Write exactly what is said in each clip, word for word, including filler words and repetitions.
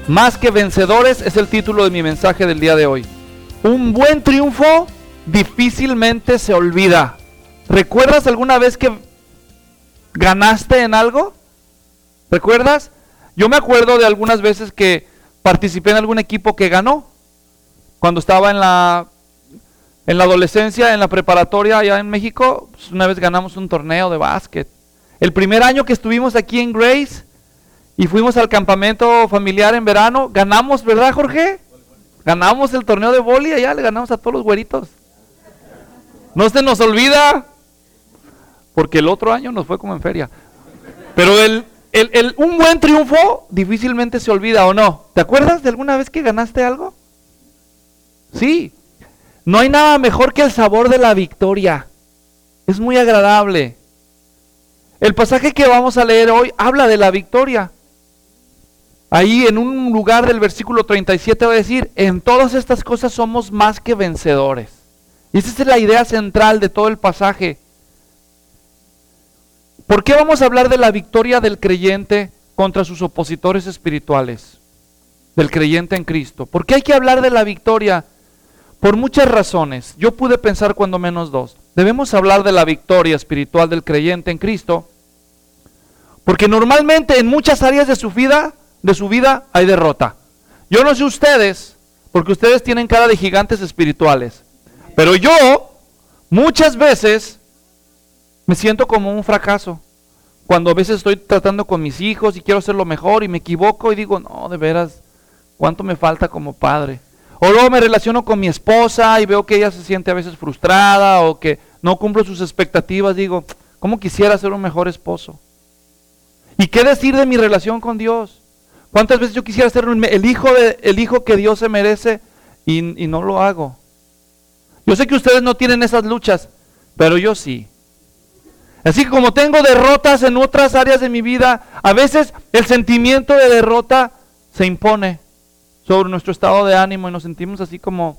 Más que vencedores es el título de mi mensaje del día de hoy. Un buen triunfo difícilmente se olvida. ¿Recuerdas alguna vez que ganaste en algo? ¿Recuerdas? Yo me acuerdo de algunas veces que participé en algún equipo que ganó. Cuando estaba en la, en la adolescencia, en la preparatoria allá en México, pues una vez ganamos un torneo de básquet. El primer año que estuvimos aquí en Grace y fuimos al campamento familiar en verano, ganamos, ¿verdad, Jorge? Ganamos el torneo de vóley, allá le ganamos a todos los güeritos. No se nos olvida, porque el otro año nos fue como en feria. Pero el, el, el, un buen triunfo difícilmente se olvida, ¿o no? ¿Te acuerdas de alguna vez que ganaste algo? Sí. No hay nada mejor que el sabor de la victoria. Es muy agradable. El pasaje que vamos a leer hoy habla de la victoria. Ahí en un lugar del versículo treinta y siete va a decir, en todas estas cosas somos más que vencedores. Y esa es la idea central de todo el pasaje. ¿Por qué vamos a hablar de la victoria del creyente contra sus opositores espirituales? Del creyente en Cristo. ¿Por qué hay que hablar de la victoria? Por muchas razones. Yo pude pensar cuando menos dos. Debemos hablar de la victoria espiritual del creyente en Cristo, porque normalmente en muchas áreas de su vida, de su vida hay derrota. Yo no sé ustedes, porque ustedes tienen cara de gigantes espirituales, pero yo muchas veces me siento como un fracaso. Cuando a veces estoy tratando con mis hijos y quiero hacerlo mejor y me equivoco y digo, no, de veras, ¿cuánto me falta como padre? O luego me relaciono con mi esposa y veo que ella se siente a veces frustrada o que no cumplo sus expectativas. Digo, ¿cómo quisiera ser un mejor esposo? ¿Y qué decir de mi relación con Dios? ¿Cuántas veces yo quisiera ser el hijo, de, el hijo que Dios se merece y, y no lo hago? Yo sé que ustedes no tienen esas luchas, pero yo sí. Así que como tengo derrotas en otras áreas de mi vida, a veces el sentimiento de derrota se impone sobre nuestro estado de ánimo y nos sentimos así como,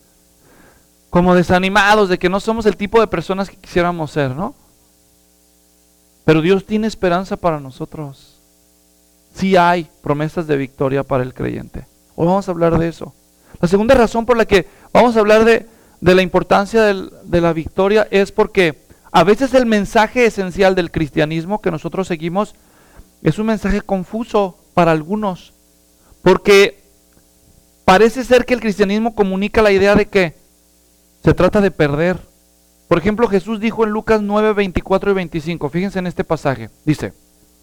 como desanimados de que no somos el tipo de personas que quisiéramos ser, ¿no? Pero Dios tiene esperanza para nosotros. Sí hay promesas de victoria para el creyente. Hoy vamos a hablar de eso. La segunda razón por la que vamos a hablar de, de la importancia del, de la victoria es porque a veces el mensaje esencial del cristianismo que nosotros seguimos es un mensaje confuso para algunos, porque parece ser que el cristianismo comunica la idea de que se trata de perder. Por ejemplo, Jesús dijo en Lucas nueve, veinticuatro y veinticinco, fíjense en este pasaje, dice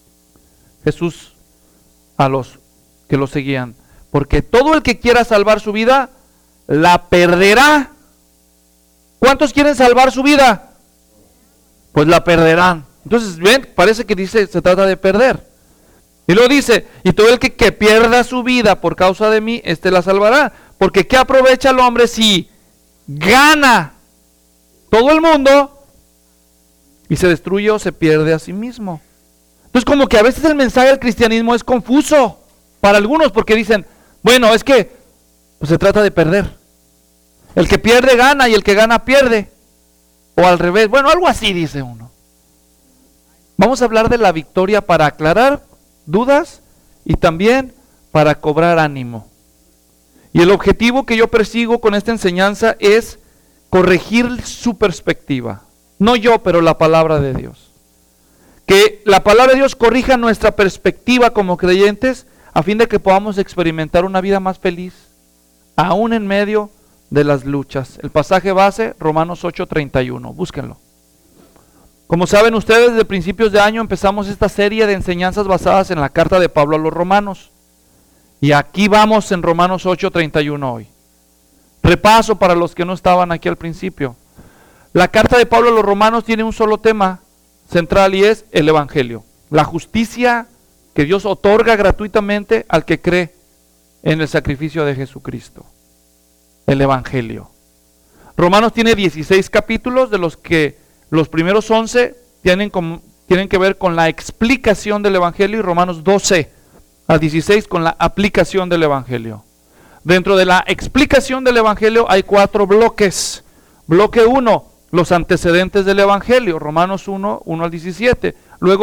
Jesús a los que lo seguían, porque todo el que quiera salvar su vida, la perderá. ¿Cuántos quieren salvar su vida? Pues la perderán. Entonces, ven, parece que dice, se trata de perder. Y luego dice, y todo el que, que pierda su vida por causa de mí, éste la salvará. Porque ¿qué aprovecha el hombre si gana todo el mundo y se destruye o se pierde a sí mismo? Entonces como que a veces el mensaje del cristianismo es confuso para algunos porque dicen, bueno, es que pues se trata de perder. El que pierde gana y el que gana pierde. O al revés, bueno, algo así dice uno. Vamos a hablar de la victoria para aclarar dudas y también para cobrar ánimo. Y el objetivo que yo persigo con esta enseñanza es corregir su perspectiva. No yo, pero la palabra de Dios. Que la palabra de Dios corrija nuestra perspectiva como creyentes a fin de que podamos experimentar una vida más feliz, aún en medio de las luchas. El pasaje base, Romanos ocho, treinta y uno. Búsquenlo. Como saben ustedes, desde principios de año empezamos esta serie de enseñanzas basadas en la carta de Pablo a los romanos. Y aquí vamos en Romanos ocho, treinta y uno hoy. Repaso para los que no estaban aquí al principio. La carta de Pablo a los romanos tiene un solo tema central y es el evangelio. La justicia que Dios otorga gratuitamente al que cree en el sacrificio de Jesucristo. El evangelio. Romanos tiene dieciséis capítulos, de los que los primeros once tienen, con, tienen que ver con la explicación del evangelio y Romanos doce a dieciséis con la aplicación del evangelio. Dentro de la explicación del evangelio hay cuatro bloques. Bloque uno, los antecedentes del evangelio, Romanos uno, uno al diecisiete. Luego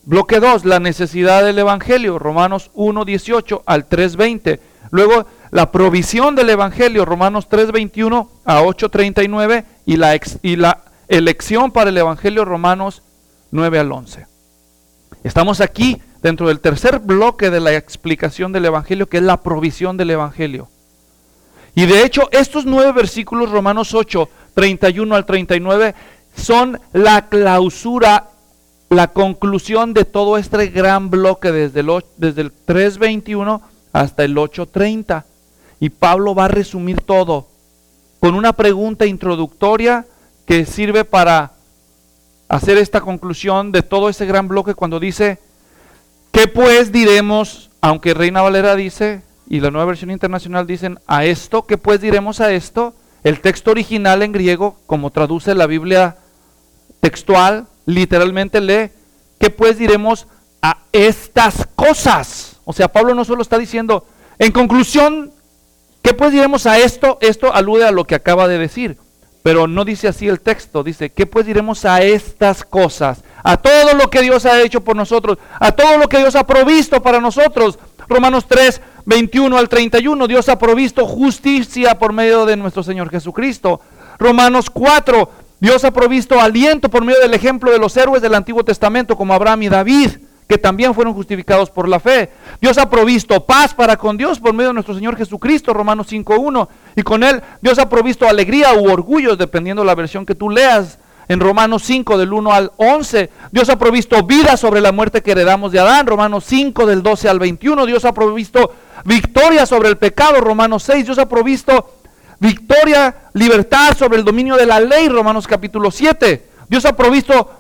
Bloque dos, la necesidad del Evangelio, Romanos uno dieciocho al tres veinte. Luego, la provisión del Evangelio, Romanos tres veintiuno a ocho treinta y nueve. Y la, ex, y la elección para el Evangelio, Romanos nueve al once. Estamos aquí dentro del tercer bloque de la explicación del Evangelio, que es la provisión del Evangelio. Y de hecho, estos nueve versículos, Romanos ocho, treinta y uno al treinta y nueve, son la clausura, la conclusión de todo este gran bloque desde el, desde el tres veintiuno hasta el ocho treinta. Y Pablo va a resumir todo con una pregunta introductoria que sirve para hacer esta conclusión de todo ese gran bloque cuando dice, ¿qué pues diremos? Aunque Reina Valera dice, y la Nueva Versión Internacional dicen, a esto, ¿qué pues diremos a esto? El texto original en griego, como traduce la Biblia textual, literalmente lee, ¿qué pues diremos a estas cosas? O sea, Pablo no solo está diciendo, en conclusión, ¿qué pues diremos a esto? Esto alude a lo que acaba de decir, pero no dice así el texto, dice, ¿qué pues diremos a estas cosas? A todo lo que Dios ha hecho por nosotros, a todo lo que Dios ha provisto para nosotros. Romanos tres, veintiuno al treinta y uno, Dios ha provisto justicia por medio de nuestro Señor Jesucristo. Romanos cuatro, Dios ha provisto aliento por medio del ejemplo de los héroes del Antiguo Testamento, como Abraham y David, que también fueron justificados por la fe. Dios ha provisto paz para con Dios por medio de nuestro Señor Jesucristo, Romanos cinco uno, y con Él Dios ha provisto alegría u orgullo, dependiendo de la versión que tú leas. En Romanos cinco del uno al once, Dios ha provisto vida sobre la muerte que heredamos de Adán, Romanos cinco del doce al veintiuno, Dios ha provisto victoria sobre el pecado, Romanos seis, Dios ha provisto victoria, libertad sobre el dominio de la ley, Romanos capítulo siete, Dios ha provisto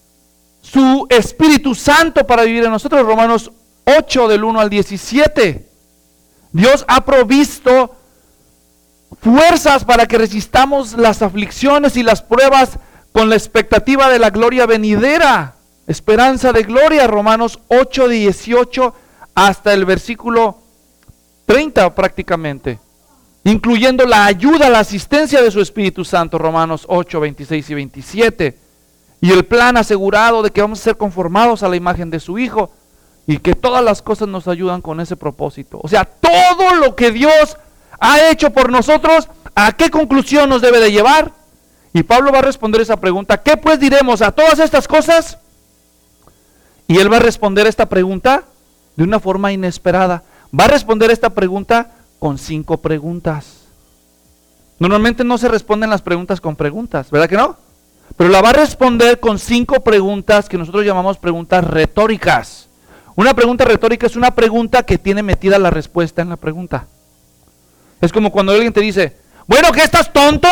su Espíritu Santo para vivir en nosotros, Romanos ocho del uno al diecisiete, Dios ha provisto fuerzas para que resistamos las aflicciones y las pruebas con la expectativa de la gloria venidera, esperanza de gloria, Romanos ocho, dieciocho hasta el versículo treinta prácticamente, incluyendo la ayuda, la asistencia de su Espíritu Santo, Romanos ocho, veintiséis y veintisiete, y el plan asegurado de que vamos a ser conformados a la imagen de su Hijo, y que todas las cosas nos ayudan con ese propósito. O sea, todo lo que Dios ha hecho por nosotros, ¿a qué conclusión nos debe de llevar? Y Pablo va a responder esa pregunta, ¿qué pues diremos a todas estas cosas? Y él va a responder esta pregunta de una forma inesperada. Va a responder esta pregunta con cinco preguntas. Normalmente no se responden las preguntas con preguntas, ¿verdad que no? Pero la va a responder con cinco preguntas que nosotros llamamos preguntas retóricas. Una pregunta retórica es una pregunta que tiene metida la respuesta en la pregunta. Es como cuando alguien te dice, bueno, ¿qué estás tonto?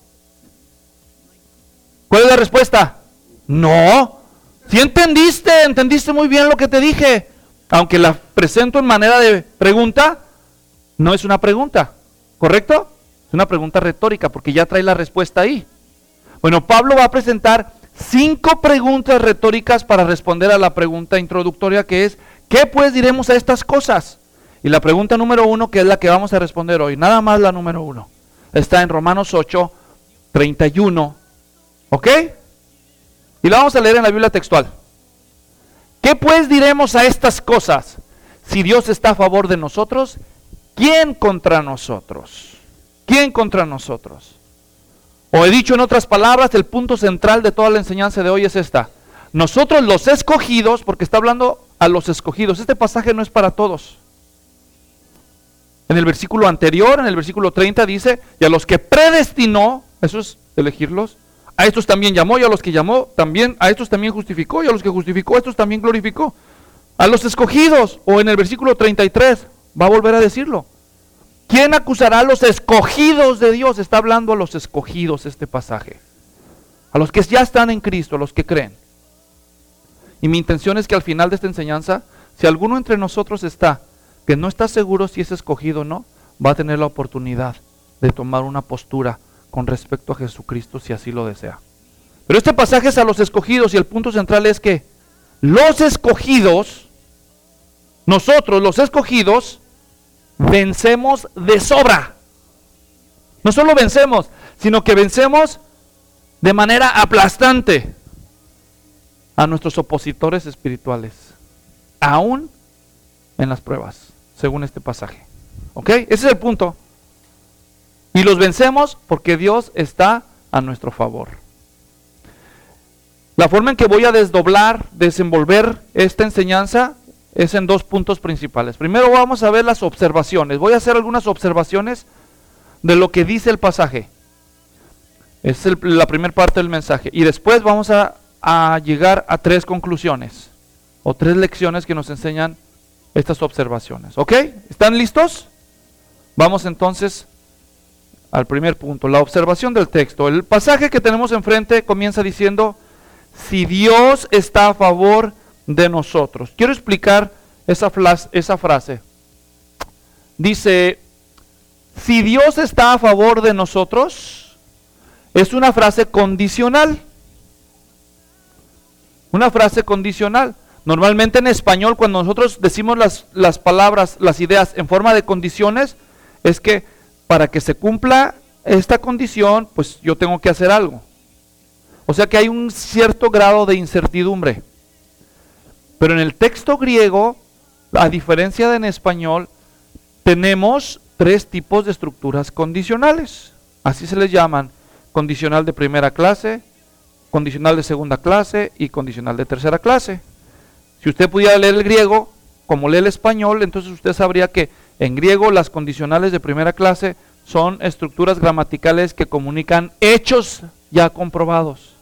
¿Cuál es la respuesta? No. Si entendiste, entendiste muy bien lo que te dije. Aunque la presento en manera de pregunta, no es una pregunta, ¿correcto? Es una pregunta retórica porque ya trae la respuesta ahí. Bueno, Pablo va a presentar cinco preguntas retóricas para responder a la pregunta introductoria que es, ¿qué pues diremos a estas cosas? Y la pregunta número uno, que es la que vamos a responder hoy, nada más la número uno, está en Romanos ocho, treinta y uno, ¿ok? Y la vamos a leer en la Biblia textual. ¿Qué pues diremos a estas cosas? Si Dios está a favor de nosotros, ¿quién contra nosotros? ¿Quién contra nosotros? O he dicho en otras palabras, el punto central de toda la enseñanza de hoy es esta. Nosotros los escogidos, porque está hablando a los escogidos, este pasaje no es para todos. En el versículo anterior, en el versículo treinta dice, y a los que predestinó, eso es elegirlos, a estos también llamó, y a los que llamó, también, a estos también justificó, y a los que justificó, a estos también glorificó. A los escogidos, o en el versículo treinta y tres, va a volver a decirlo. ¿Quién acusará a los escogidos de Dios? Está hablando a los escogidos este pasaje. A los que ya están en Cristo, a los que creen. Y mi intención es que al final de esta enseñanza, si alguno entre nosotros está, que no está seguro si es escogido o no, va a tener la oportunidad de tomar una postura con respecto a Jesucristo si así lo desea. Pero este pasaje es a los escogidos y el punto central es que los escogidos, nosotros los escogidos, vencemos de sobra. No solo vencemos, sino que vencemos de manera aplastante. a nuestros opositores espirituales, aún en las pruebas, según este pasaje. ¿Ok? Ese es el punto. Y los vencemos porque Dios está a nuestro favor. La forma en que voy a desdoblar, desenvolver esta enseñanza es en dos puntos principales. Primero vamos a ver las observaciones. Voy a hacer algunas observaciones de lo que dice el pasaje. Es el, la primera parte del mensaje. Y después vamos a, a llegar a tres conclusiones o tres lecciones que nos enseñan estas observaciones. ¿Ok? ¿Están listos? Vamos entonces al primer punto, la observación del texto. El pasaje que tenemos enfrente comienza diciendo: si Dios está a favor de nosotros. Quiero explicar esa, esa frase. Dice, si Dios está a favor de nosotros, es una frase condicional. Una frase condicional. Normalmente en español, cuando nosotros decimos las, las palabras, las ideas en forma de condiciones, es que para que se cumpla esta condición, pues yo tengo que hacer algo. O sea que hay un cierto grado de incertidumbre. Pero en el texto griego, a diferencia de en español, tenemos tres tipos de estructuras condicionales. Así se les llaman: condicional de primera clase, condicional de segunda clase y condicional de tercera clase. Si usted pudiera leer el griego como lee el español, entonces usted sabría que en griego las condicionales de primera clase son estructuras gramaticales que comunican hechos ya comprobados.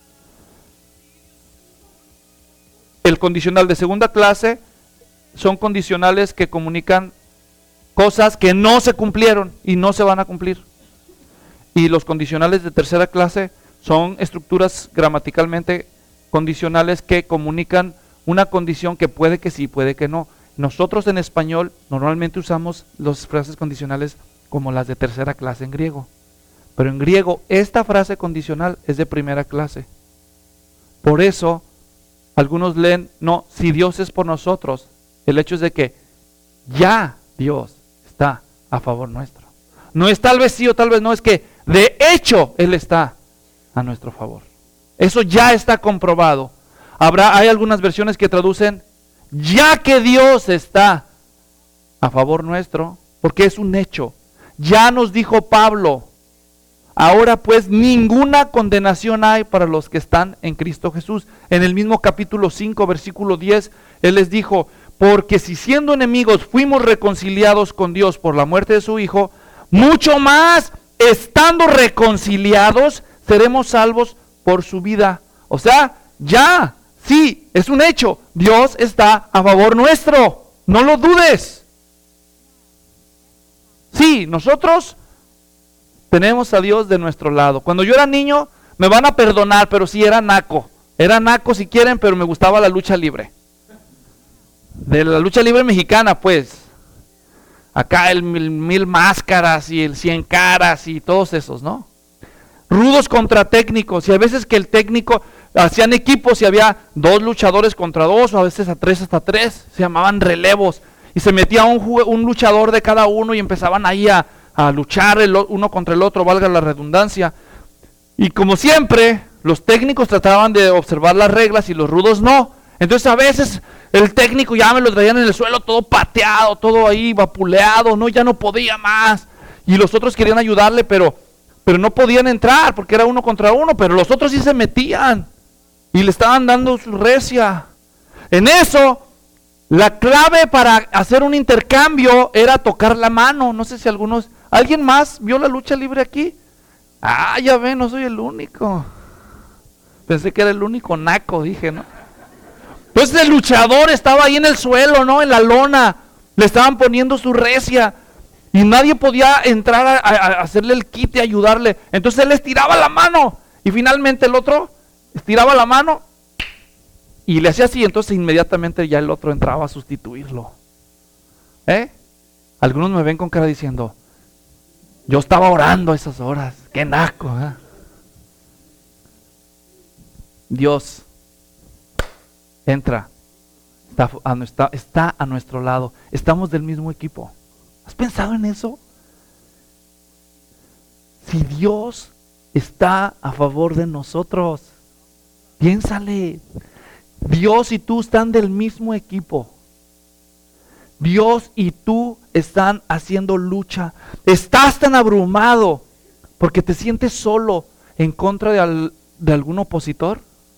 El condicional de segunda clase son condicionales que comunican cosas que no se cumplieron y no se van a cumplir. Y los condicionales de tercera clase son estructuras gramaticalmente condicionales que comunican una condición que puede que sí, puede que no. Nosotros en español normalmente usamos las frases condicionales como las de tercera clase en griego. Pero en griego esta frase condicional es de primera clase. Por eso algunos leen, no, si Dios es por nosotros, el hecho es de que ya Dios está a favor nuestro. No es tal vez sí o tal vez no, es que de hecho Él está a nuestro favor. Eso ya está comprobado. Habrá, hay algunas versiones que traducen, ya que Dios está a favor nuestro, porque es un hecho. Ya nos dijo Pablo, ahora pues ninguna condenación hay para los que están en Cristo Jesús. En el mismo capítulo cinco, versículo diez, Él les dijo, porque si siendo enemigos fuimos reconciliados con Dios por la muerte de su Hijo, mucho más, estando reconciliados, seremos salvos por su vida. O sea, ya, sí, es un hecho, Dios está a favor nuestro, no lo dudes. Sí, nosotros tenemos a Dios de nuestro lado. Cuando yo era niño, me van a perdonar, pero sí era naco. Era naco si quieren, pero me gustaba la lucha libre. De la lucha libre mexicana, pues. Acá el mil, mil máscaras y el cien caras y todos esos, ¿no? Rudos contra técnicos. Y a veces que el técnico, hacían equipos y había dos luchadores contra dos, o a veces a tres hasta tres. Se llamaban relevos. Y se metía un, un luchador de cada uno y empezaban ahí a, a luchar el, uno contra el otro, valga la redundancia. Y como siempre, los técnicos trataban de observar las reglas y los rudos no. Entonces a veces el técnico ya me lo traían en el suelo todo pateado, todo ahí vapuleado, no, ya no podía más. Y los otros querían ayudarle, pero, pero no podían entrar porque era uno contra uno, pero los otros sí se metían y le estaban dando su recia. En eso, la clave para hacer un intercambio era tocar la mano. No sé si algunos, ¿alguien más vio la lucha libre aquí? Ah, ya ven, no soy el único. Pensé que era el único naco, dije, ¿no? Entonces el luchador estaba ahí en el suelo, ¿no? En la lona, le estaban poniendo su recia y nadie podía entrar a, a, a hacerle el quite, a ayudarle. Entonces él estiraba la mano y finalmente el otro estiraba la mano y le hacía así, entonces inmediatamente ya el otro entraba a sustituirlo. ¿Eh? Algunos me ven con cara diciendo, yo estaba orando a esas horas, qué naco, ¿eh? Dios entra, está a, nuestra, está a nuestro lado, estamos del mismo equipo. ¿Has pensado en eso? Si Dios está a favor de nosotros, piénsale. Dios y tú están del mismo equipo. Dios y tú están haciendo lucha. Estás tan abrumado porque te sientes solo en contra de, al, de algún opositor.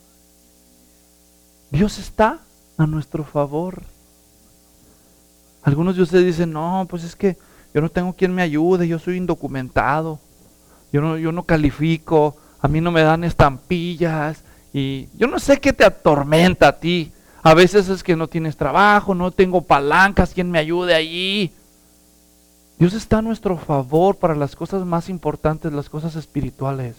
Dios está a nuestro favor. Algunos de ustedes dicen, no, pues es que yo no tengo quien me ayude, yo soy indocumentado, yo no, yo no califico, a mí no me dan estampillas, y yo no sé qué te atormenta a ti. A veces es que no tienes trabajo, no tengo palancas, quien me ayude allí. Dios está a nuestro favor para las cosas más importantes, las cosas espirituales.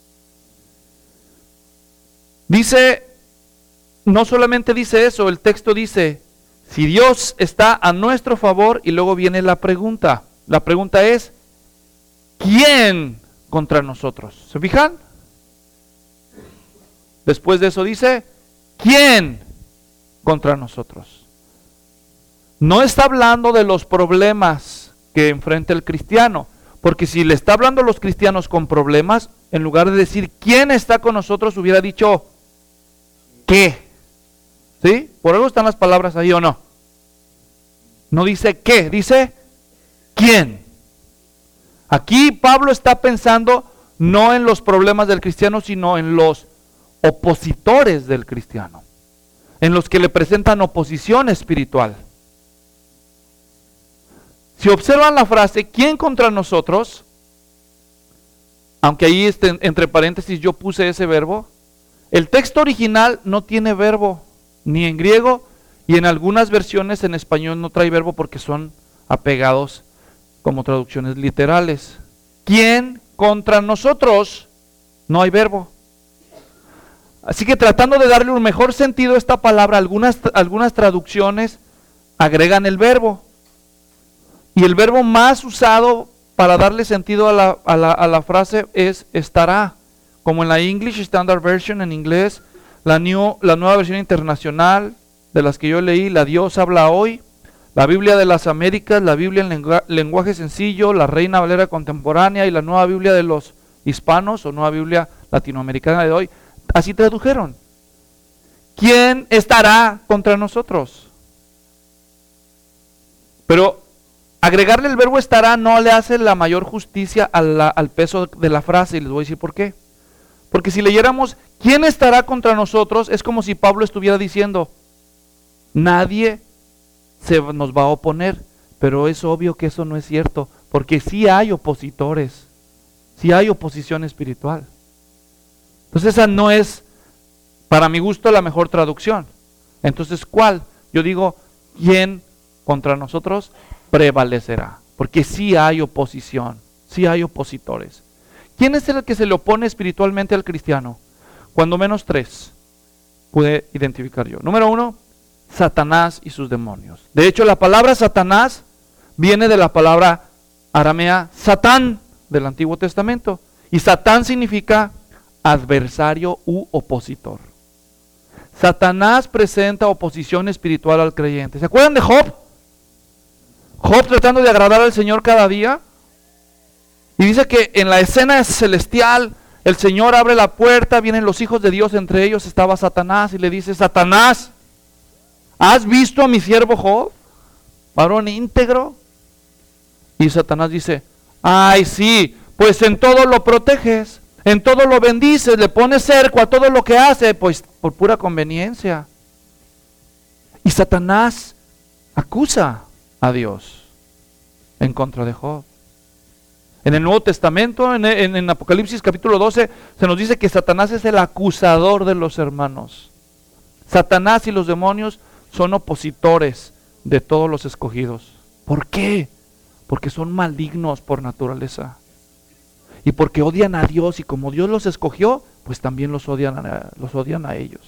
Dice, no solamente dice eso, el texto dice, si Dios está a nuestro favor, y luego viene la pregunta. La pregunta es, ¿quién contra nosotros? ¿Se fijan? Después de eso dice, ¿quién contra nosotros? No está hablando de los problemas que enfrenta el cristiano, porque si le está hablando a los cristianos con problemas, en lugar de decir ¿quién está con nosotros?, hubiera dicho ¿qué? ¿Sí? Por algo están las palabras ahí, ¿o no? No dice ¿qué? Dice ¿quién? Aquí Pablo está pensando no en los problemas del cristiano, sino en los opositores del cristiano, en los que le presentan oposición espiritual. Si observan la frase ¿quién contra nosotros?, aunque ahí este, entre paréntesis yo puse ese verbo, el texto original no tiene verbo, ni en griego, y en algunas versiones en español no trae verbo porque son apegados como traducciones literales. ¿Quién contra nosotros? No hay verbo. Así que tratando de darle un mejor sentido a esta palabra, algunas, algunas traducciones agregan el verbo. Y el verbo más usado para darle sentido a la, a la, a la frase es estará. Como en la English Standard Version en inglés, la, new, la nueva versión internacional de las que yo leí, la Dios habla hoy, la Biblia de las Américas, la Biblia en lengua, lenguaje sencillo, la Reina Valera contemporánea y la nueva Biblia de los hispanos o nueva Biblia latinoamericana de hoy, así tradujeron. ¿Quién estará contra nosotros? Pero agregarle el verbo estará no le hace la mayor justicia a la, al peso de la frase, y les voy a decir por qué. Porque si leyéramos ¿quién estará contra nosotros?, es como si Pablo estuviera diciendo nadie se nos va a oponer, pero es obvio que eso no es cierto, porque sí hay opositores, sí hay oposición espiritual. Entonces esa no es, para mi gusto, la mejor traducción. Entonces, ¿cuál? Yo digo, ¿quién contra nosotros prevalecerá? Porque sí hay oposición, sí hay opositores. ¿Quién es el que se le opone espiritualmente al cristiano? Cuando menos tres pude identificar yo. Número uno, Satanás y sus demonios. De hecho, la palabra Satanás viene de la palabra aramea Satán del Antiguo Testamento. Y Satán significa adversario u opositor. Satanás presenta oposición espiritual al creyente. ¿Se acuerdan de Job? Job tratando de agradar al Señor cada día. Y dice que en la escena celestial el Señor abre la puerta, vienen los hijos de Dios, entre ellos estaba Satanás, y le dice: Satanás, ¿has visto a mi siervo Job, varón íntegro? Y Satanás dice: ay, sí, pues en todo lo proteges, en todo lo bendices, le pones cerco a todo lo que hace, pues por pura conveniencia. Y Satanás acusa a Dios en contra de Job. En el Nuevo Testamento, en, en, en Apocalipsis capítulo doce, se nos dice que Satanás es el acusador de los hermanos. Satanás y los demonios son opositores de todos los escogidos. ¿Por qué? Porque son malignos por naturaleza. Y porque odian a Dios, y como Dios los escogió, pues también los odian a, los odian a ellos.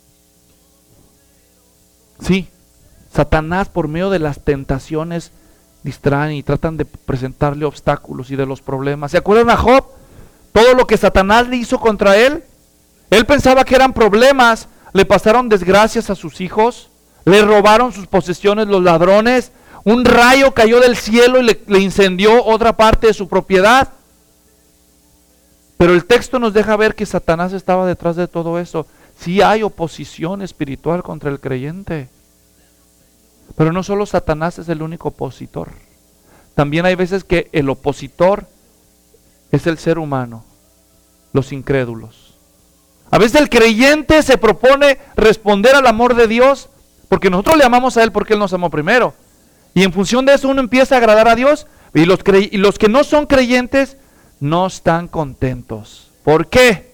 Sí, Satanás por medio de las tentaciones distraen y tratan de presentarle obstáculos y de los problemas. ¿Se acuerdan a Job? Todo lo que Satanás le hizo contra él. Él pensaba que eran problemas, le pasaron desgracias a sus hijos, le robaron sus posesiones los ladrones, un rayo cayó del cielo y le, le incendió otra parte de su propiedad. Pero el texto nos deja ver que Satanás estaba detrás de todo eso. Sí hay oposición espiritual contra el creyente. Pero no solo Satanás es el único opositor. También hay veces que el opositor es el ser humano, los incrédulos. A veces el creyente se propone responder al amor de Dios, porque nosotros le amamos a Él porque Él nos amó primero. Y en función de eso uno empieza a agradar a Dios, y los, cre- y los que no son creyentes no están contentos. ¿Por qué?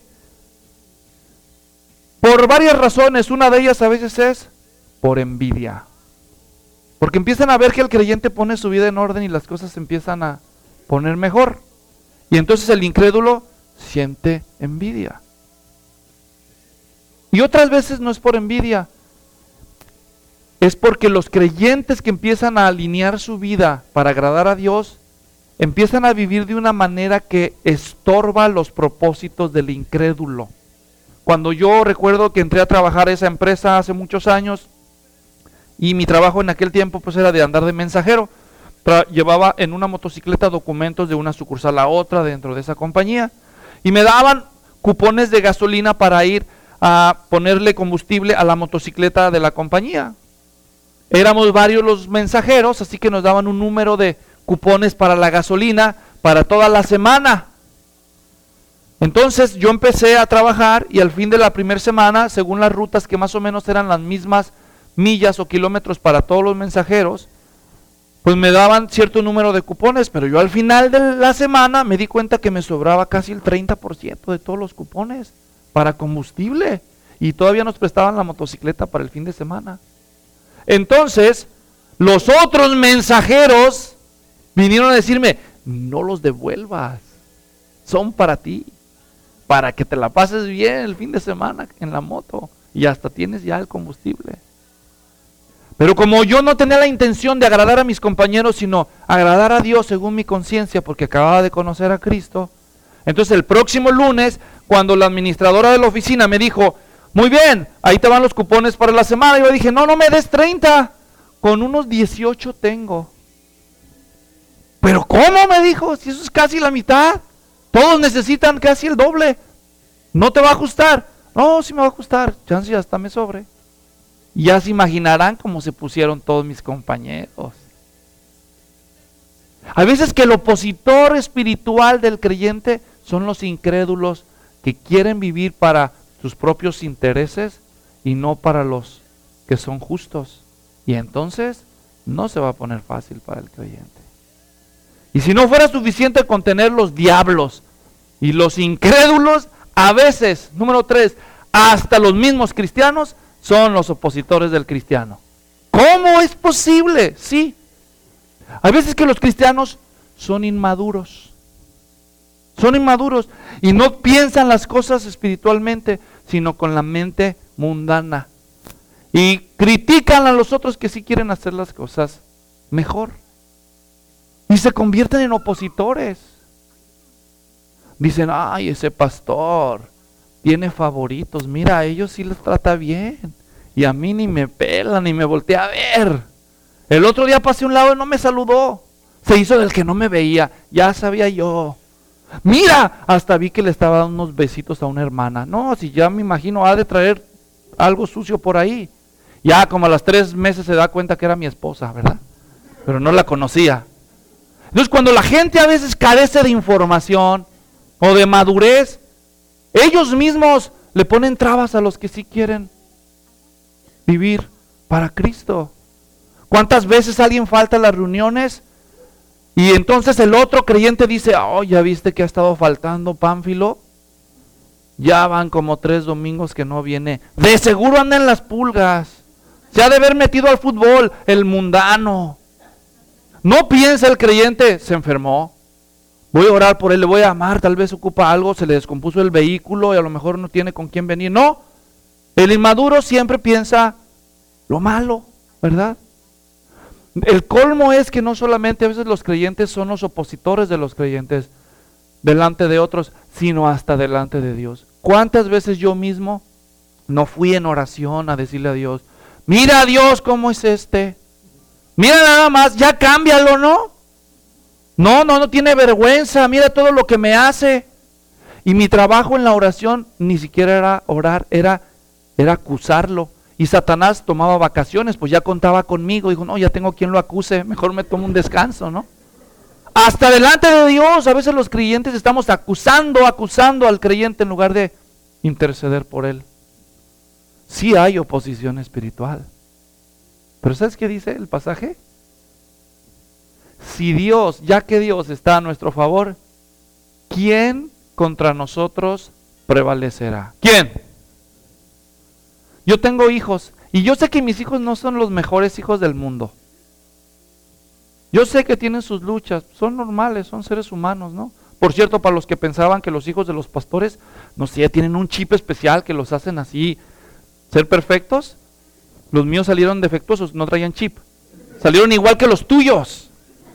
Por varias razones. Una de ellas a veces es por envidia. Porque empiezan a ver que el creyente pone su vida en orden y las cosas se empiezan a poner mejor. Y entonces el incrédulo siente envidia. Y otras veces no es por envidia. Es porque los creyentes que empiezan a alinear su vida para agradar a Dios, empiezan a vivir de una manera que estorba los propósitos del incrédulo. Cuando yo recuerdo que entré a trabajar a esa empresa hace muchos años, y mi trabajo en aquel tiempo pues era de andar de mensajero, Tra- llevaba en una motocicleta documentos de una sucursal a otra dentro de esa compañía, y me daban cupones de gasolina para ir a ponerle combustible a la motocicleta de la compañía. Éramos varios los mensajeros, así que nos daban un número de cupones para la gasolina para toda la semana. Entonces yo empecé a trabajar y al fin de la primera semana, según las rutas que más o menos eran las mismas millas o kilómetros para todos los mensajeros, pues me daban cierto número de cupones, pero yo al final de la semana me di cuenta que me sobraba casi el treinta por ciento de todos los cupones para combustible y todavía nos prestaban la motocicleta para el fin de semana. Entonces, los otros mensajeros vinieron a decirme, no los devuelvas, son para ti, para que te la pases bien el fin de semana en la moto y hasta tienes ya el combustible. Pero como yo no tenía la intención de agradar a mis compañeros, sino agradar a Dios según mi conciencia, porque acababa de conocer a Cristo, entonces el próximo lunes, cuando la administradora de la oficina me dijo, muy bien, ahí te van los cupones para la semana, yo dije, no, no me des treinta, con unos dieciocho tengo. ¿Pero cómo? Me dijo, si eso es casi la mitad, todos necesitan casi el doble, ¿no te va a ajustar? No, sí me va a ajustar, chance ya hasta me sobre. Y ya se imaginarán cómo se pusieron todos mis compañeros. Hay veces que el opositor espiritual del creyente son los incrédulos que quieren vivir para sus propios intereses y no para los que son justos. Y entonces no se va a poner fácil para el creyente. Y si no fuera suficiente con tener los diablos y los incrédulos, a veces, número tres, hasta los mismos cristianos son los opositores del cristiano. ¿Cómo es posible? Sí. Hay veces que los cristianos son inmaduros. Son inmaduros y no piensan las cosas espiritualmente, sino con la mente mundana. Y critican a los otros que sí quieren hacer las cosas mejor. Y se convierten en opositores. Dicen, ay, ese pastor tiene favoritos, mira, a ellos sí les trata bien. Y a mí ni me pelan, ni me voltea a ver. El otro día pasé a un lado y no me saludó. Se hizo del que no me veía, ya sabía yo. Mira, hasta vi que le estaba dando unos besitos a una hermana. No, si ya me imagino, ha de traer algo sucio por ahí. Ya como a los tres meses se da cuenta que era mi esposa, ¿verdad? Pero no la conocía. Entonces cuando la gente a veces carece de información o de madurez, ellos mismos le ponen trabas a los que sí quieren vivir para Cristo. ¿Cuántas veces alguien falta a las reuniones? Y entonces el otro creyente dice, oh, ya viste que ha estado faltando Pánfilo. Ya van como tres domingos que no viene. De seguro anda en las pulgas. Se ha de haber metido al fútbol, el mundano. No piensa el creyente, se enfermó. Voy a orar por él, le voy a amar, tal vez ocupa algo, se le descompuso el vehículo y a lo mejor no tiene con quién venir. No, el inmaduro siempre piensa lo malo, ¿verdad? El colmo es que no solamente a veces los creyentes son los opositores de los creyentes delante de otros, sino hasta delante de Dios. ¿Cuántas veces yo mismo no fui en oración a decirle a Dios, mira a Dios cómo es este? Mira nada más, ya cámbialo, ¿no? No, no, no tiene vergüenza, mira todo lo que me hace. Y mi trabajo en la oración ni siquiera era orar, era era acusarlo. Y Satanás tomaba vacaciones, pues ya contaba conmigo. Dijo, no, ya tengo quien lo acuse, mejor me tomo un descanso, ¿no? Hasta delante de Dios, a veces los creyentes estamos acusando, acusando al creyente en lugar de interceder por él. Sí hay oposición espiritual. Pero ¿sabes qué dice el pasaje? Si Dios, ya que Dios está a nuestro favor, ¿quién contra nosotros prevalecerá? ¿Quién? Yo tengo hijos y yo sé que mis hijos no son los mejores hijos del mundo. Yo sé que tienen sus luchas, son normales, son seres humanos, ¿no? Por cierto, para los que pensaban que los hijos de los pastores, no sé, tienen un chip especial que los hacen así, ser perfectos, los míos salieron defectuosos, no traían chip, salieron igual que los tuyos.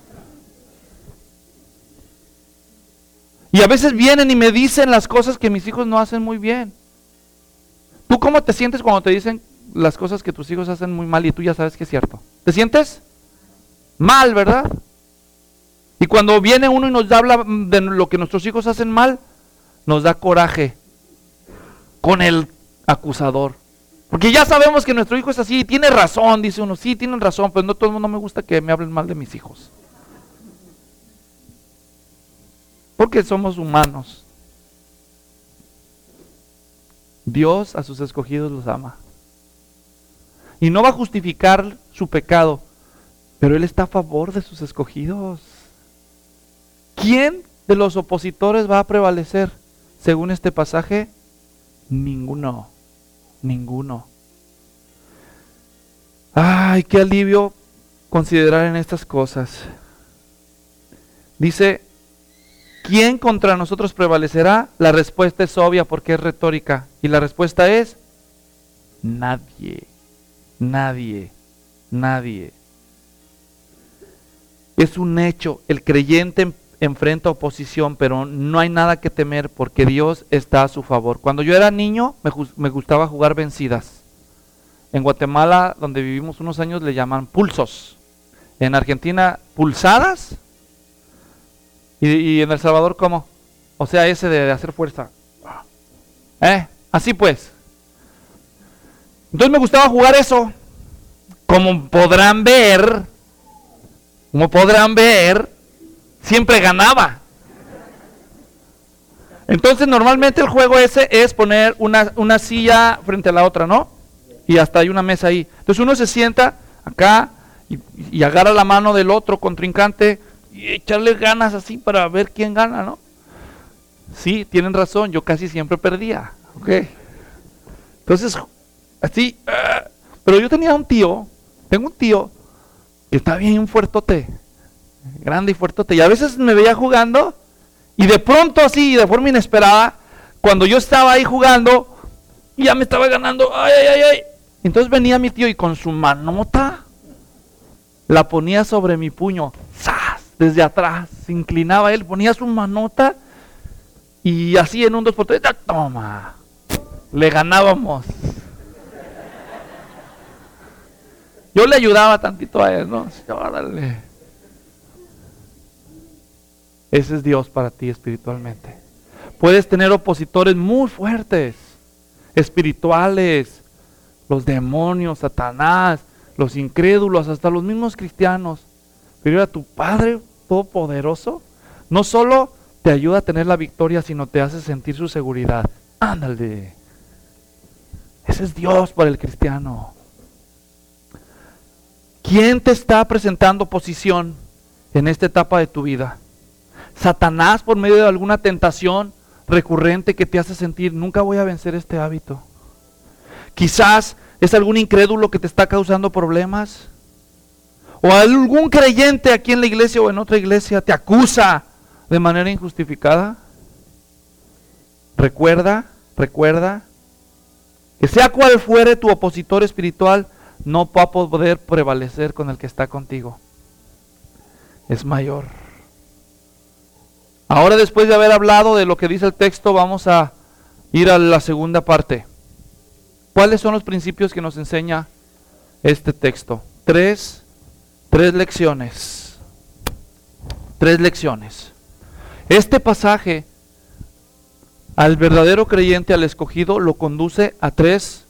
Y a veces vienen y me dicen las cosas que mis hijos no hacen muy bien. ¿Tú cómo te sientes cuando te dicen las cosas que tus hijos hacen muy mal y tú ya sabes que es cierto? ¿Te sientes mal, verdad? Y cuando viene uno y nos habla de lo que nuestros hijos hacen mal, nos da coraje con el acusador. Porque ya sabemos que nuestro hijo es así, y tiene razón, dice uno, sí, tienen razón, pero no todo el mundo me gusta que me hablen mal de mis hijos. Porque somos humanos. Dios a sus escogidos los ama. Y no va a justificar su pecado, pero Él está a favor de sus escogidos. ¿Quién de los opositores va a prevalecer? Según este pasaje, ninguno, ninguno. Ay, qué alivio considerar en estas cosas. Dice, ¿quién contra nosotros prevalecerá? La respuesta es obvia porque es retórica. Y la respuesta es, nadie, nadie, nadie. Es un hecho, el creyente enfrenta oposición, pero no hay nada que temer porque Dios está a su favor. Cuando yo era niño, me, me gustaba jugar vencidas. En Guatemala, donde vivimos unos años, le llaman pulsos. En Argentina, pulsadas. Y, y en El Salvador, ¿cómo? O sea, ese de, de hacer fuerza. ¿Eh? Así pues. Entonces me gustaba jugar eso. Como podrán ver, como podrán ver, siempre ganaba. Entonces normalmente el juego ese es poner una, una silla frente a la otra, ¿no? Y hasta hay una mesa ahí. Entonces uno se sienta acá y, y agarra la mano del otro contrincante y echarle ganas así para ver quién gana, ¿no? Sí, tienen razón, yo casi siempre perdía, ¿ok? Entonces, así, uh, pero yo tenía un tío, tengo un tío que está bien fuertote, grande y fuertote, y a veces me veía jugando, y de pronto así, de forma inesperada, cuando yo estaba ahí jugando, ya me estaba ganando, ay, ay, ay, ay. Entonces venía mi tío y con su manota la ponía sobre mi puño, ¡zas! Desde atrás, se inclinaba él, ponía su manota y así en un dos por tres, toma, le ganábamos. Yo le ayudaba tantito a él, ¿no? Órale. Ese es Dios para ti espiritualmente. Puedes tener opositores muy fuertes, espirituales, los demonios, Satanás, los incrédulos, hasta los mismos cristianos. Pero era tu Padre Todopoderoso, no solo te ayuda a tener la victoria, sino te hace sentir su seguridad. Ándale. Ese es Dios para el cristiano. ¿Quién te está presentando oposición en esta etapa de tu vida? Satanás, por medio de alguna tentación recurrente que te hace sentir, nunca voy a vencer este hábito. Quizás es algún incrédulo que te está causando problemas. O algún creyente aquí en la iglesia o en otra iglesia te acusa de manera injustificada. Recuerda, recuerda, que sea cual fuere tu opositor espiritual, no va a poder prevalecer con el que está contigo. Es mayor. Ahora, después de haber hablado de lo que dice el texto, vamos a ir a la segunda parte. ¿Cuáles son los principios que nos enseña este texto? Tres, tres lecciones. Tres lecciones. Este pasaje, al verdadero creyente, al escogido, lo conduce a tres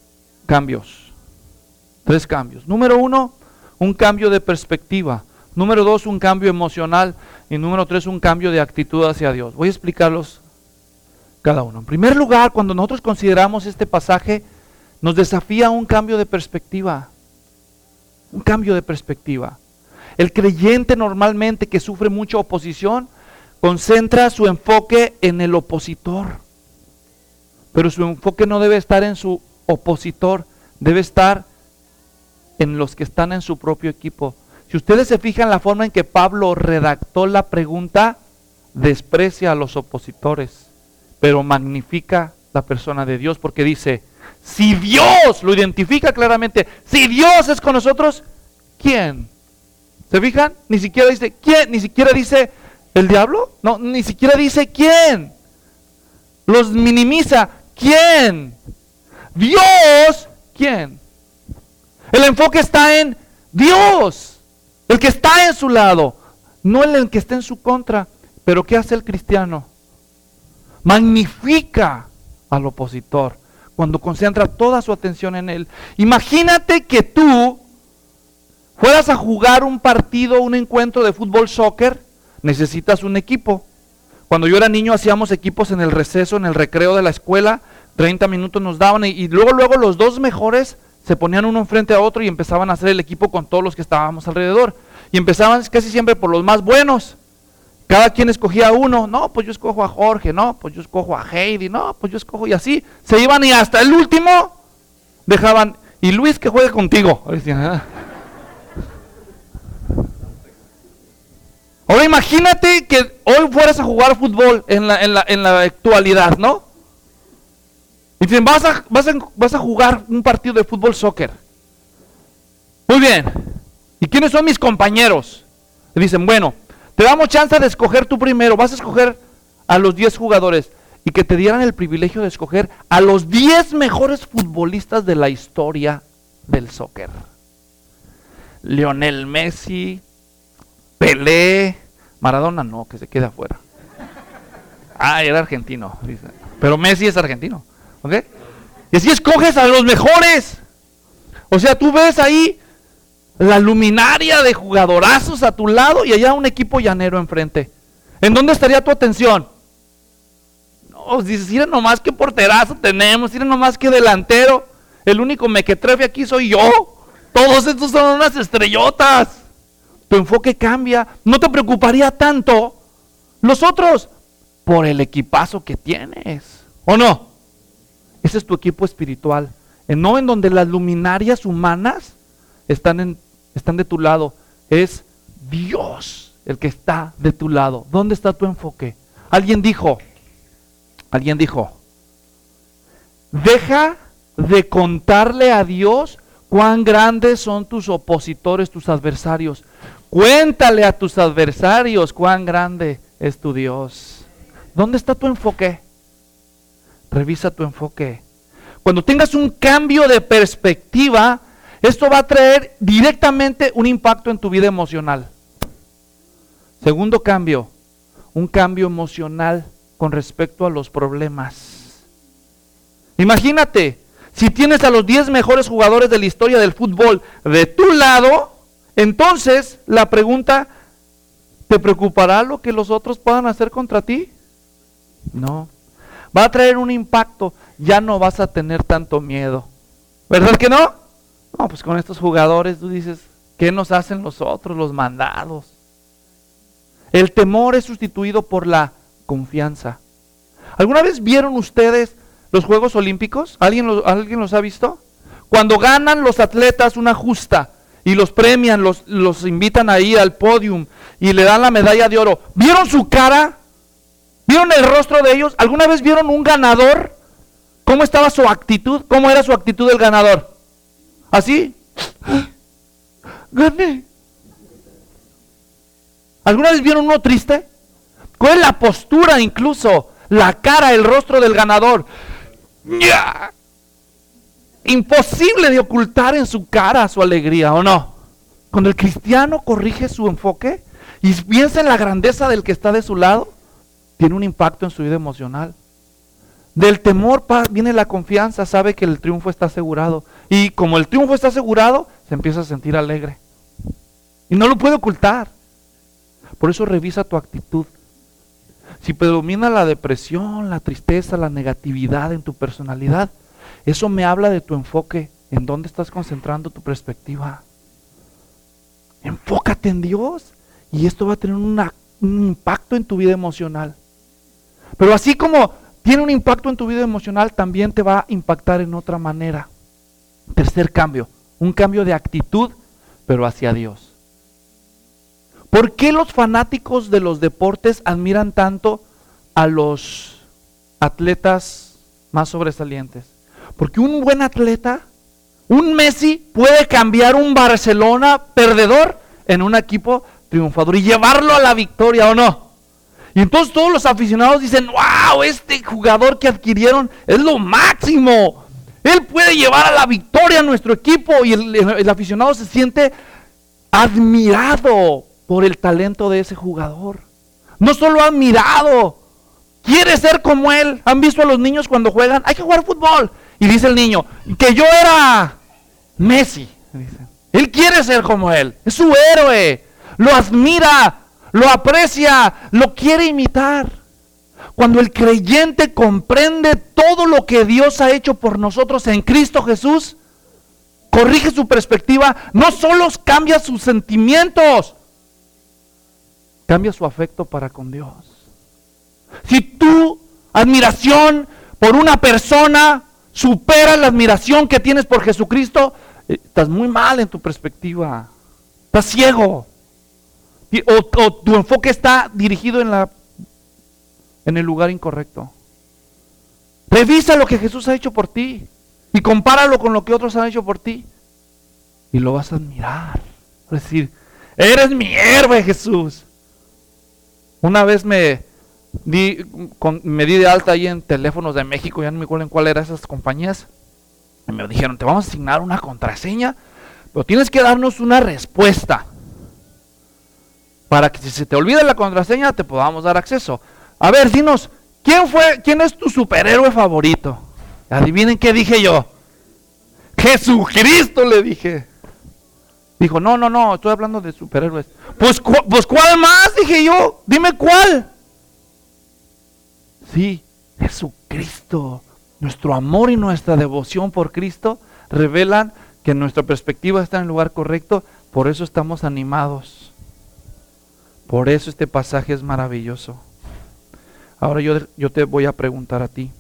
cambios. Tres cambios. Número uno, un cambio de perspectiva. Número dos, un cambio emocional. Y número tres, un cambio de actitud hacia Dios. Voy a explicarlos cada uno. En primer lugar, cuando nosotros consideramos este pasaje, nos desafía un cambio de perspectiva. Un cambio de perspectiva. El creyente normalmente que sufre mucha oposición, concentra su enfoque en el opositor. Pero su enfoque no debe estar en su opositor, debe estar en los que están en su propio equipo. Si ustedes se fijan la forma en que Pablo redactó la pregunta, desprecia a los opositores, pero magnifica la persona de Dios, porque dice, si Dios, lo identifica claramente, si Dios es con nosotros, ¿quién? ¿Se fijan? Ni siquiera dice, ¿quién? Ni siquiera dice, ¿el diablo? No, ni siquiera dice, ¿quién? Los minimiza, ¿quién? Dios, ¿quién? El enfoque está en Dios, el que está en su lado, no el que está en su contra. Pero ¿qué hace el cristiano? Magnifica al opositor cuando concentra toda su atención en él. Imagínate que tú fueras a jugar un partido, un encuentro de fútbol, soccer, necesitas un equipo. Cuando yo era niño hacíamos equipos en el receso, en el recreo de la escuela, treinta minutos nos daban y, y luego luego los dos mejores se ponían uno enfrente a otro y empezaban a hacer el equipo con todos los que estábamos alrededor. Y empezaban casi siempre por los más buenos. Cada quien escogía uno. No, pues yo escojo a Jorge. No, pues yo escojo a Heidi. No, pues yo escojo, y así. Se iban y hasta el último dejaban, y Luis que juegue contigo. Ahora imagínate que hoy fueras a jugar fútbol en la, en la, en la actualidad, ¿no? Y dicen, vas a, vas, a, vas a jugar un partido de fútbol soccer. Muy bien. ¿Y quiénes son mis compañeros? Le dicen, bueno, te damos chance de escoger tú primero. Vas a escoger a los diez jugadores. Y que te dieran el privilegio de escoger a los diez mejores futbolistas de la historia del soccer. Lionel Messi, Pelé, Maradona no, que se quede afuera. Ah, era argentino. Dice. Pero Messi es argentino. ¿Ok? Y así escoges a los mejores. O sea, tú ves ahí la luminaria de jugadorazos a tu lado y allá un equipo llanero enfrente. ¿En dónde estaría tu atención? No, dices, miren nomás qué porterazo tenemos, miren nomás qué delantero. El único mequetrefe aquí soy yo. Todos estos son unas estrellotas. Tu enfoque cambia. No te preocuparía tanto los otros por el equipazo que tienes. ¿O no? Ese es tu equipo espiritual. No en donde las luminarias humanas están, en, están de tu lado. Es Dios el que está de tu lado. ¿Dónde está tu enfoque? Alguien dijo, alguien dijo, deja de contarle a Dios cuán grandes son tus opositores, tus adversarios. Cuéntale a tus adversarios cuán grande es tu Dios. ¿Dónde está tu enfoque? Revisa tu enfoque. Cuando tengas un cambio de perspectiva, esto va a traer directamente un impacto en tu vida emocional. Segundo cambio, un cambio emocional con respecto a los problemas. Imagínate, si tienes a los diez mejores jugadores de la historia del fútbol de tu lado, entonces la pregunta, ¿te preocupará lo que los otros puedan hacer contra ti? No. Va a traer un impacto, ya no vas a tener tanto miedo. ¿Verdad que no? No, pues con estos jugadores tú dices, ¿qué nos hacen los otros, los mandados? El temor es sustituido por la confianza. ¿Alguna vez vieron ustedes los Juegos Olímpicos? ¿Alguien los, ¿alguien los ha visto? Cuando ganan los atletas una justa y los premian, los, los invitan a ir al podium y le dan la medalla de oro. ¿Vieron su cara? ¿Vieron el rostro de ellos? ¿Alguna vez vieron un ganador? ¿Cómo estaba su actitud? ¿Cómo era su actitud del ganador? ¿Así? ¡Gané! ¿Alguna vez vieron uno triste? ¿Cuál es la postura incluso? La cara, el rostro del ganador. ¡Ya! Imposible de ocultar en su cara su alegría, ¿o no? Cuando el cristiano corrige su enfoque y piensa en la grandeza del que está de su lado, tiene un impacto en su vida emocional. Del temor viene la confianza, sabe que el triunfo está asegurado. y como el triunfo está asegurado, se empieza a sentir alegre. Y no lo puede ocultar. Por eso revisa tu actitud. Si predomina la depresión, la tristeza, la negatividad en tu personalidad, eso me habla de tu enfoque, en dónde estás concentrando tu perspectiva. Enfócate en Dios y esto va a tener una, un impacto en tu vida emocional. Pero así como tiene un impacto en tu vida emocional, también te va a impactar en otra manera. Tercer cambio, un cambio de actitud, pero hacia Dios. ¿Por qué los fanáticos de los deportes admiran tanto a los atletas más sobresalientes? Porque un buen atleta, un Messi, puede cambiar un Barcelona perdedor en un equipo triunfador y llevarlo a la victoria, ¿o no? Y entonces todos los aficionados dicen, wow, este jugador que adquirieron es lo máximo. Él puede llevar a la victoria a nuestro equipo. Y el, el aficionado se siente admirado por el talento de ese jugador. No solo admirado, quiere ser como él. ¿Han visto a los niños cuando juegan? Hay que jugar fútbol. Y dice el niño, que yo era Messi. Dicen. Él quiere ser como él. Es su héroe. Lo admira, lo aprecia, lo quiere imitar. Cuando el creyente comprende todo lo que Dios ha hecho por nosotros en Cristo Jesús, corrige su perspectiva, no solo cambia sus sentimientos, cambia su afecto para con Dios. Si tu admiración por una persona supera la admiración que tienes por Jesucristo, estás muy mal en tu perspectiva, estás ciego, o, o tu enfoque está dirigido en la en el lugar incorrecto. Revisa lo que Jesús ha hecho por ti y compáralo con lo que otros han hecho por ti y lo vas a admirar. Es decir, eres mi héroe, Jesús. Una vez me di, con, me di de alta ahí en Teléfonos de México, ya no me acuerdo en cuál era esas compañías, y me dijeron, te vamos a asignar una contraseña, pero tienes que darnos una respuesta para que si se te olvida la contraseña te podamos dar acceso. A ver, dinos, ¿quién fue, quién es tu superhéroe favorito? Adivinen qué dije yo. Jesucristo, le dije. Dijo, no, no, no, estoy hablando de superhéroes. Pues, cu pues ¿cuál más? Dije yo, dime cuál. Sí, Jesucristo. Nuestro amor y nuestra devoción por Cristo revelan que nuestra perspectiva está en el lugar correcto. Por eso estamos animados. Por eso este pasaje es maravilloso. Ahora yo, yo te voy a preguntar a ti,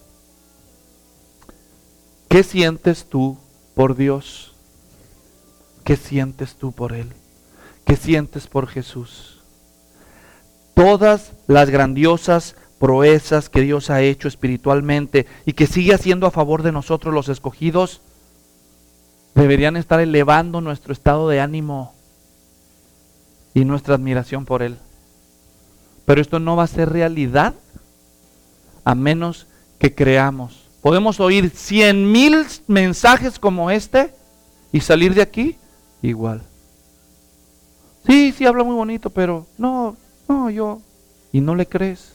¿qué sientes tú por Dios? ¿Qué sientes tú por Él? ¿Qué sientes por Jesús? Todas las grandiosas proezas que Dios ha hecho espiritualmente y que sigue haciendo a favor de nosotros los escogidos, deberían estar elevando nuestro estado de ánimo y nuestra admiración por Él. Pero esto no va a ser realidad a menos que creamos. Podemos oír cien mil mensajes como este y salir de aquí igual. Sí, sí habla muy bonito, pero no, no, yo. Y no le crees.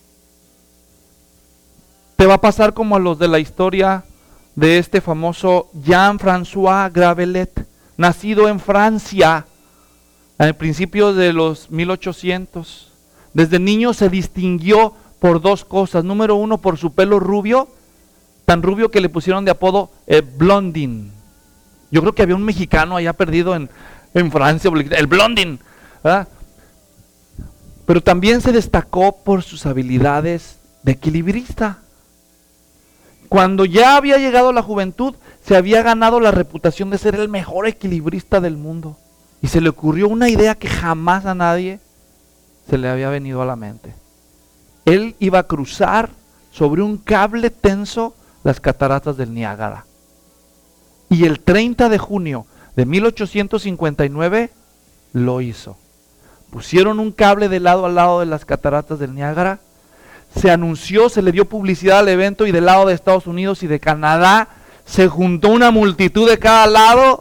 Te va a pasar como a los de la historia de este famoso Jean-François Gravelet, nacido en Francia al principio de los mil ochocientos. Desde niño se distinguió por dos cosas. Número uno, por su pelo rubio, tan rubio que le pusieron de apodo eh, Blondin. Yo creo que había un mexicano allá perdido en, en Francia, el Blondin, ¿verdad? Pero también se destacó por sus habilidades de equilibrista. Cuando ya había llegado a la juventud, se había ganado la reputación de ser el mejor equilibrista del mundo. Y se le ocurrió una idea que jamás a nadie se le había venido a la mente. Él iba a cruzar sobre un cable tenso las cataratas del Niágara. Y el treinta de junio de mil ochocientos cincuenta y nueve lo hizo. Pusieron un cable de lado a lado de las cataratas del Niágara. Se anunció, se le dio publicidad al evento y del lado de Estados Unidos y de Canadá se juntó una multitud de cada lado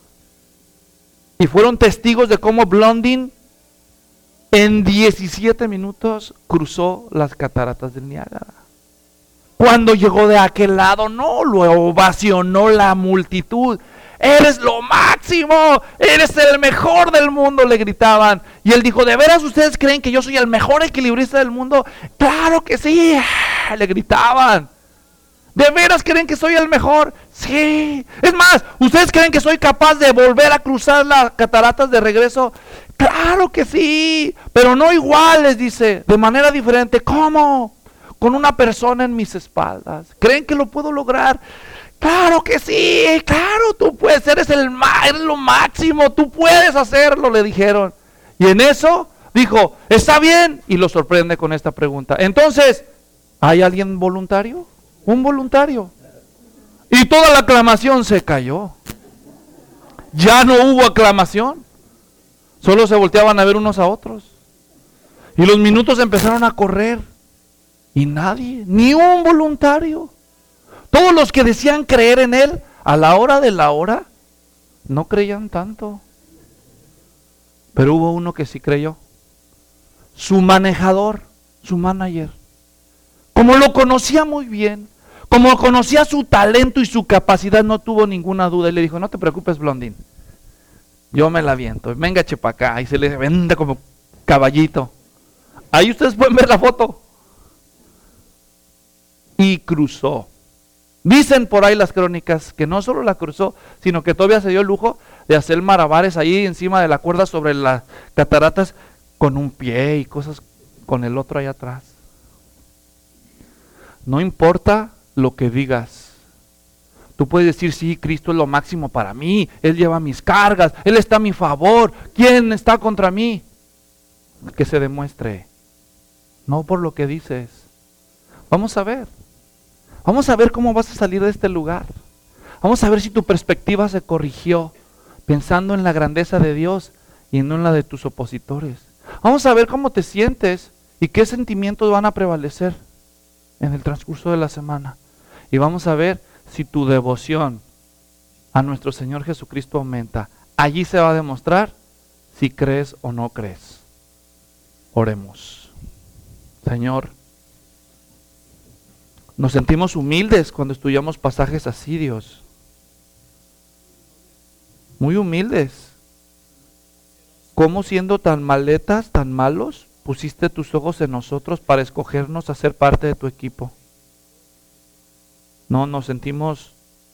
y fueron testigos de cómo Blondin en diecisiete minutos cruzó las cataratas del Niágara. Cuando llegó de aquel lado, no, lo ovacionó la multitud. Eres lo máximo, eres el mejor del mundo, le gritaban. Y él dijo, ¿de veras ustedes creen que yo soy el mejor equilibrista del mundo? Claro que sí, le gritaban. ¿De veras creen que soy el mejor? Sí. Es más, ¿ustedes creen que soy capaz de volver a cruzar las cataratas de regreso? Claro que sí, pero no igual, les dice, de manera diferente. ¿Cómo? Con una persona en mis espaldas. ¿Creen que lo puedo lograr? Claro que sí, claro, tú puedes, eres, el, eres lo máximo, tú puedes hacerlo, le dijeron. Y en eso dijo, está bien, y lo sorprende con esta pregunta. Entonces, ¿hay alguien voluntario? Un voluntario. Y toda la aclamación se cayó. Ya no hubo aclamación. Solo se volteaban a ver unos a otros. Y los minutos empezaron a correr. Y nadie, ni un voluntario. Todos los que decían creer en él, a la hora de la hora, no creían tanto. Pero hubo uno que sí creyó. Su manejador, su manager. Como lo conocía muy bien, como conocía su talento y su capacidad, no tuvo ninguna duda. Y le dijo, no te preocupes, Blondín, yo me la viento, venga chepa acá. Y se le vende como caballito. Ahí ustedes pueden ver la foto. Y cruzó. Dicen por ahí las crónicas que no solo la cruzó, sino que todavía se dio el lujo de hacer malabares ahí encima de la cuerda sobre las cataratas con un pie y cosas con el otro ahí atrás. No importa lo que digas. Tú puedes decir, sí, Cristo es lo máximo para mí. Él lleva mis cargas. Él está a mi favor. ¿Quién está contra mí? Que se demuestre. No por lo que dices. Vamos a ver. Vamos a ver cómo vas a salir de este lugar. Vamos a ver si tu perspectiva se corrigió, pensando en la grandeza de Dios y no en la de tus opositores. Vamos a ver cómo te sientes y qué sentimientos van a prevalecer en el transcurso de la semana. Y vamos a ver si tu devoción a nuestro Señor Jesucristo aumenta. Allí se va a demostrar si crees o no crees. Oremos. Señor, nos sentimos humildes cuando estudiamos pasajes así, Dios. Muy humildes. ¿Cómo siendo tan maletas, tan malos, pusiste tus ojos en nosotros para escogernos a ser parte de tu equipo? No, nos sentimos,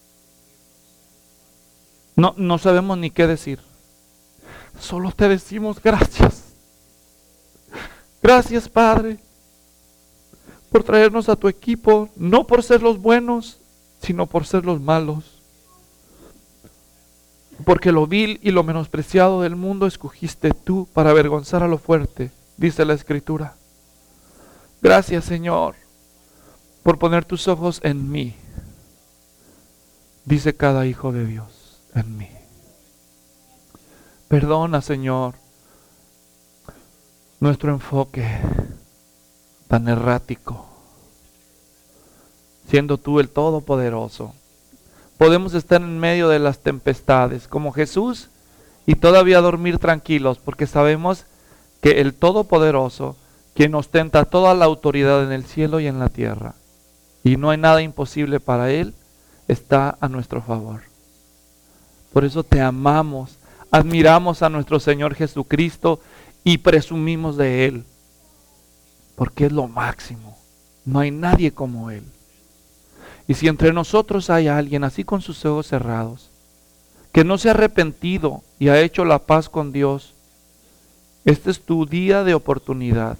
no, no sabemos ni qué decir. Solo te decimos gracias. Gracias, Padre, por traernos a tu equipo, no por ser los buenos, sino por ser los malos. Porque lo vil y lo menospreciado del mundo escogiste tú para avergonzar a lo fuerte, dice la Escritura. Gracias, Señor, por poner tus ojos en mí, dice cada hijo de Dios, en mí. Perdona, Señor, nuestro enfoque tan errático, siendo tú el Todopoderoso. Podemos estar en medio de las tempestades como Jesús y todavía dormir tranquilos porque sabemos que el Todopoderoso, quien ostenta toda la autoridad en el cielo y en la tierra, y no hay nada imposible para Él, está a nuestro favor. Por eso te amamos, admiramos a nuestro Señor Jesucristo y presumimos de Él, porque es lo máximo. No hay nadie como Él. Y si entre nosotros hay alguien así con sus ojos cerrados, que no se ha arrepentido y ha hecho la paz con Dios, este es tu día de oportunidad.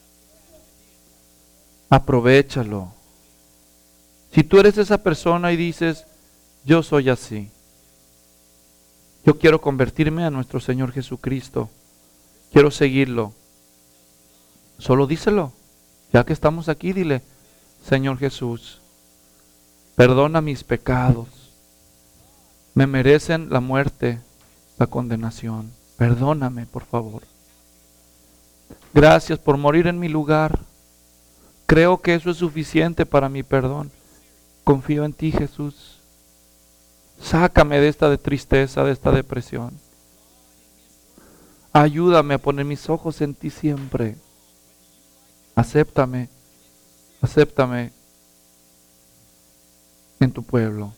Aprovéchalo. Si tú eres esa persona y dices, yo soy así, yo quiero convertirme a nuestro Señor Jesucristo, quiero seguirlo, solo díselo. Ya que estamos aquí, dile, Señor Jesús, perdona mis pecados, me merecen la muerte, la condenación, perdóname por favor. Gracias por morir en mi lugar, creo que eso es suficiente para mi perdón. Confío en ti, Jesús. Sácame de esta de tristeza, de esta depresión. Ayúdame a poner mis ojos en ti siempre. Acéptame, acéptame en tu pueblo.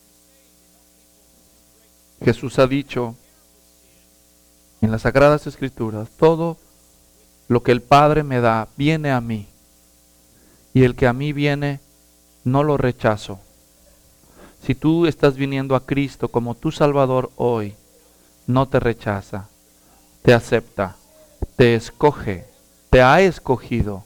Jesús ha dicho en las Sagradas Escrituras, todo lo que el Padre me da viene a mí, y el que a mí viene no lo rechazo. Si tú estás viniendo a Cristo como tu Salvador hoy, no te rechaza, te acepta, te escoge, te ha escogido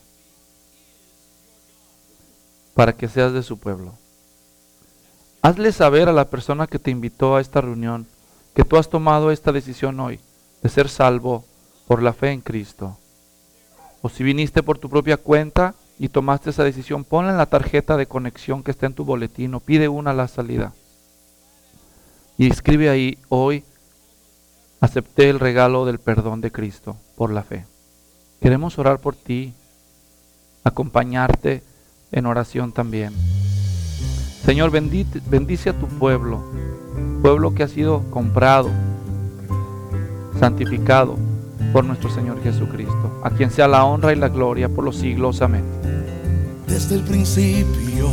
para que seas de su pueblo. Hazle saber a la persona que te invitó a esta reunión que tú has tomado esta decisión hoy de ser salvo por la fe en Cristo. O si viniste por tu propia cuenta y tomaste esa decisión, ponla en la tarjeta de conexión que está en tu boletín o pide una a la salida. Y escribe ahí: hoy acepté el regalo del perdón de Cristo por la fe. Queremos orar por ti, acompañarte en oración también. Señor, bendice, bendice a tu pueblo, pueblo que ha sido comprado, santificado por nuestro Señor Jesucristo, a quien sea la honra y la gloria por los siglos. Amén. Desde el principio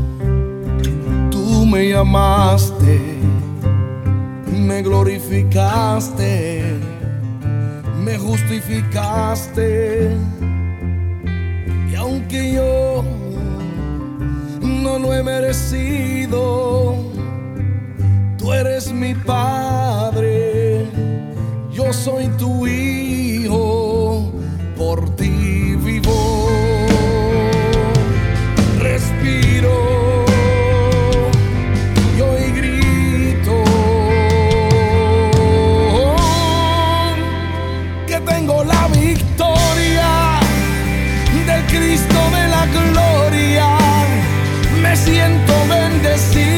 tú me llamaste, me glorificaste, me justificaste, y aunque yo no lo he merecido, tú eres mi Padre, yo soy tu hijo, por ti vivo, respiro y hoy grito que tengo la victoria del Cristo de la gloria. Me siento bendecido.